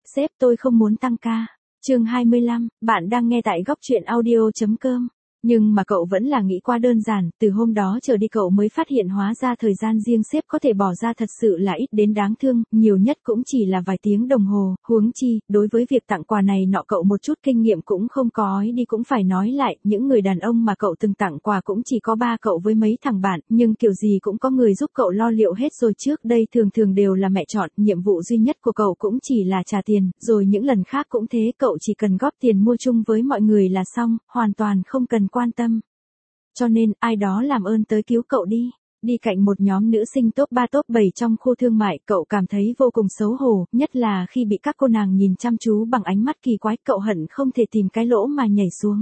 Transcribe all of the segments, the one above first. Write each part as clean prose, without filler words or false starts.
sếp tôi không muốn tăng ca. Chương 25, bạn đang nghe tại góc truyện audio.com. Nhưng mà cậu vẫn là nghĩ qua đơn giản, từ hôm đó trở đi cậu mới phát hiện hóa ra thời gian riêng sếp có thể bỏ ra thật sự là ít đến đáng thương, nhiều nhất cũng chỉ là vài tiếng đồng hồ, huống chi, đối với việc tặng quà này nọ cậu một chút kinh nghiệm cũng không có, đi cũng phải nói lại, những người đàn ông mà cậu từng tặng quà cũng chỉ có ba cậu với mấy thằng bạn, nhưng kiểu gì cũng có người giúp cậu lo liệu hết rồi, trước đây thường thường đều là mẹ chọn, nhiệm vụ duy nhất của cậu cũng chỉ là trả tiền, rồi những lần khác cũng thế, cậu chỉ cần góp tiền mua chung với mọi người là xong, hoàn toàn không cần quan tâm. Cho nên, ai đó làm ơn tới cứu cậu đi. Đi cạnh một nhóm nữ sinh top 3 top 7 trong khu thương mại, cậu cảm thấy vô cùng xấu hổ, nhất là khi bị các cô nàng nhìn chăm chú bằng ánh mắt kỳ quái, cậu hận không thể tìm cái lỗ mà nhảy xuống.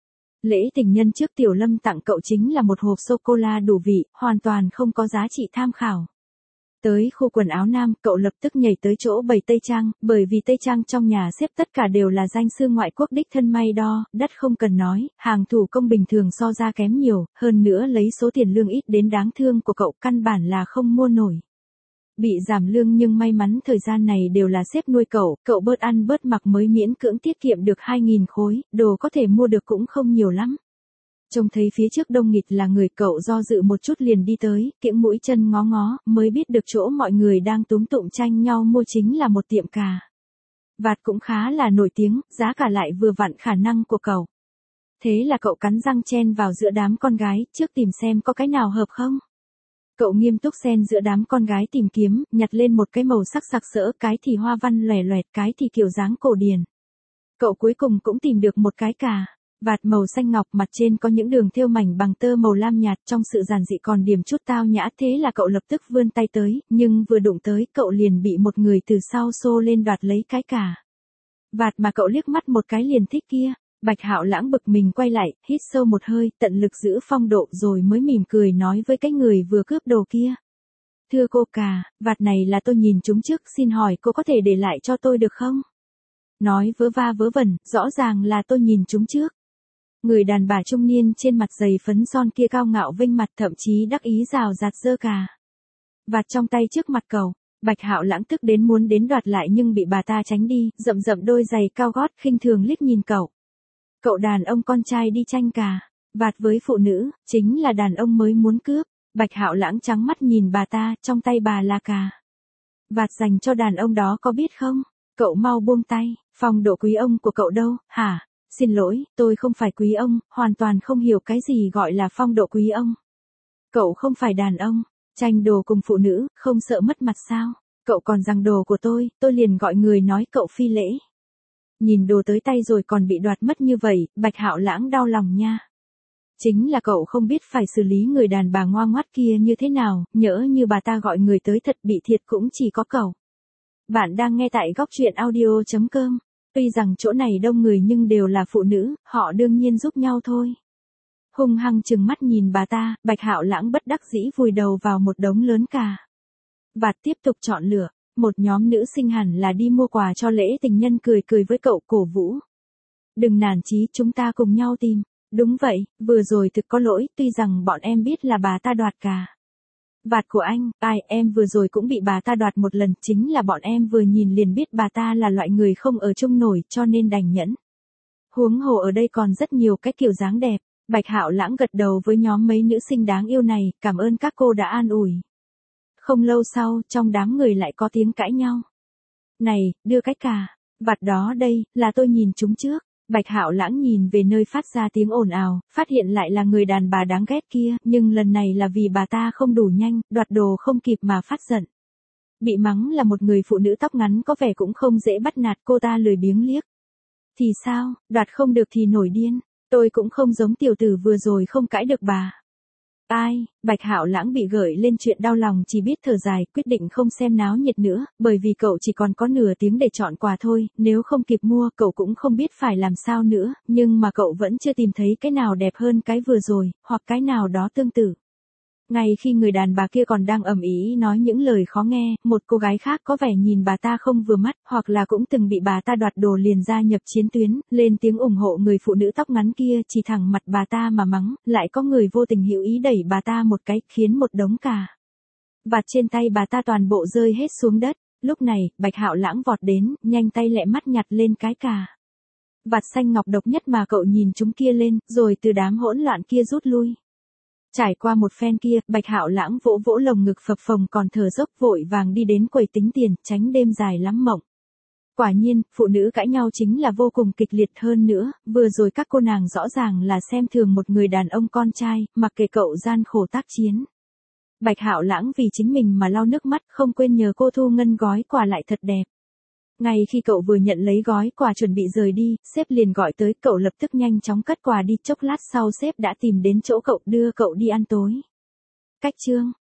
Lễ tình nhân trước Tiểu Lâm tặng cậu chính là một hộp sô-cô-la đủ vị, hoàn toàn không có giá trị tham khảo. Tới khu quần áo nam, cậu lập tức nhảy tới chỗ bày tây trang, bởi vì tây trang trong nhà xếp tất cả đều là danh sư ngoại quốc đích thân may đo, đắt không cần nói, hàng thủ công bình thường so ra kém nhiều, hơn nữa lấy số tiền lương ít đến đáng thương của cậu căn bản là không mua nổi. Bị giảm lương nhưng may mắn thời gian này đều là sếp nuôi cậu bớt ăn bớt mặc mới miễn cưỡng tiết kiệm được 2.000 khối, đồ có thể mua được cũng không nhiều lắm. Trông thấy phía trước đông nghịt là người, cậu do dự một chút liền đi tới, kiễng mũi chân ngó ngó, mới biết được chỗ mọi người đang túm tụm tranh nhau mua chính là một tiệm cà vạt cũng khá là nổi tiếng, giá cả lại vừa vặn khả năng của cậu. Thế là cậu cắn răng chen vào giữa đám con gái, trước tìm xem có cái nào hợp không. Cậu nghiêm túc xen giữa đám con gái tìm kiếm, nhặt lên một cái màu sắc sặc sỡ, cái thì hoa văn lòe loẹt, cái thì kiểu dáng cổ điển. Cậu cuối cùng cũng tìm được một cái cà vạt màu xanh ngọc, mặt trên có những đường thêu mảnh bằng tơ màu lam nhạt, trong sự giản dị còn điểm chút tao nhã, thế là cậu lập tức vươn tay tới, nhưng vừa đụng tới, cậu liền bị một người từ sau xô lên đoạt lấy cái cà vạt mà cậu liếc mắt một cái liền thích kia. Bạch Hạo Lãng bực mình quay lại, hít sâu một hơi, tận lực giữ phong độ rồi mới mỉm cười nói với cái người vừa cướp đồ kia. Thưa cô, cà vạt này là tôi nhìn chúng trước, xin hỏi cô có thể để lại cho tôi được không? Nói vớ va vớ vẩn, rõ ràng là tôi nhìn chúng trước. Người đàn bà trung niên trên mặt dày phấn son kia cao ngạo vênh mặt, thậm chí đắc ý rào rạt giơ cà vạt trong tay trước mặt cậu. Bạch Hạo Lãng tức đến muốn đến đoạt lại nhưng bị bà ta tránh đi, rậm rậm đôi giày cao gót khinh thường liếc nhìn cậu. Cậu đàn ông con trai đi tranh cà vạt với phụ nữ, chính là đàn ông mới muốn cướp. Bạch Hạo Lãng trắng mắt nhìn bà ta, trong tay bà là cà vạt dành cho đàn ông đó có biết không? Cậu mau buông tay, phong độ quý ông của cậu đâu, hả? Xin lỗi, tôi không phải quý ông, hoàn toàn không hiểu cái gì gọi là phong độ quý ông. Cậu không phải đàn ông, tranh đồ cùng phụ nữ, không sợ mất mặt sao? Cậu còn rằng đồ của tôi liền gọi người nói cậu phi lễ. Nhìn đồ tới tay rồi còn bị đoạt mất như vậy, Bạch Hạo Lãng đau lòng nha. Chính là cậu không biết phải xử lý người đàn bà ngoan ngoắt kia như thế nào, nhỡ như bà ta gọi người tới thật bị thiệt cũng chỉ có cậu. Bạn đang nghe tại góc truyện audio.com. Tuy rằng chỗ này đông người nhưng đều là phụ nữ, họ đương nhiên giúp nhau thôi. Hung hăng trừng mắt nhìn bà ta, Bạch Hạo Lãng bất đắc dĩ vùi đầu vào một đống lớn cà vạt tiếp tục chọn lựa. Một nhóm nữ sinh hẳn là đi mua quà cho lễ tình nhân cười cười với cậu, cổ vũ. Đừng nản chí, chúng ta cùng nhau tìm. Đúng vậy, vừa rồi thực có lỗi, tuy rằng bọn em biết là bà ta đoạt cà vạt của anh, em vừa rồi cũng bị bà ta đoạt một lần, chính là bọn em vừa nhìn liền biết bà ta là loại người không ở chung nổi, cho nên đành nhẫn. Huống hồ ở đây còn rất nhiều cái kiểu dáng đẹp. Bạch Hạo Lãng gật đầu với nhóm mấy nữ sinh đáng yêu này, cảm ơn các cô đã an ủi. Không lâu sau, trong đám người lại có tiếng cãi nhau. Này, đưa cái cà vạt đó đây, là tôi nhìn chúng trước. Bạch Hạo Lãng nhìn về nơi phát ra tiếng ồn ào, phát hiện lại là người đàn bà đáng ghét kia, nhưng lần này là vì bà ta không đủ nhanh, đoạt đồ không kịp mà phát giận. Bị mắng là một người phụ nữ tóc ngắn có vẻ cũng không dễ bắt nạt, cô ta lười biếng liếc. Thì sao, đoạt không được thì nổi điên, tôi cũng không giống tiểu tử vừa rồi không cãi được bà. Bạch Hạo Lãng bị gợi lên chuyện đau lòng chỉ biết thở dài, quyết định không xem náo nhiệt nữa, bởi vì cậu chỉ còn có nửa tiếng để chọn quà thôi, nếu không kịp mua cậu cũng không biết phải làm sao nữa, nhưng mà cậu vẫn chưa tìm thấy cái nào đẹp hơn cái vừa rồi, hoặc cái nào đó tương tự. Ngay khi người đàn bà kia còn đang ầm ĩ nói những lời khó nghe, một cô gái khác có vẻ nhìn bà ta không vừa mắt, hoặc là cũng từng bị bà ta đoạt đồ liền gia nhập chiến tuyến, lên tiếng ủng hộ người phụ nữ tóc ngắn kia, chỉ thẳng mặt bà ta mà mắng, lại có người vô tình hữu ý đẩy bà ta một cái, khiến một đống cà vạt trên tay bà ta toàn bộ rơi hết xuống đất. Lúc này, Bạch Hạo Lãng vọt đến, nhanh tay lẹ mắt nhặt lên cái cà vạt xanh ngọc độc nhất mà cậu nhìn chúng kia lên, rồi từ đám hỗn loạn kia rút lui. Trải qua một phen kia, Bạch Hạo Lãng vỗ vỗ lồng ngực phập phồng còn thở dốc vội vàng đi đến quầy tính tiền, tránh đêm dài lắm mộng. Quả nhiên, phụ nữ cãi nhau chính là vô cùng kịch liệt hơn nữa, vừa rồi các cô nàng rõ ràng là xem thường một người đàn ông con trai, mặc kệ cậu gian khổ tác chiến. Bạch Hạo Lãng vì chính mình mà lau nước mắt, không quên nhờ cô thu ngân gói quà lại thật đẹp. Ngay khi cậu vừa nhận lấy gói quà chuẩn bị rời đi, sếp liền gọi tới, cậu lập tức nhanh chóng cất quà đi, chốc lát sau sếp đã tìm đến chỗ cậu đưa cậu đi ăn tối. Cách chương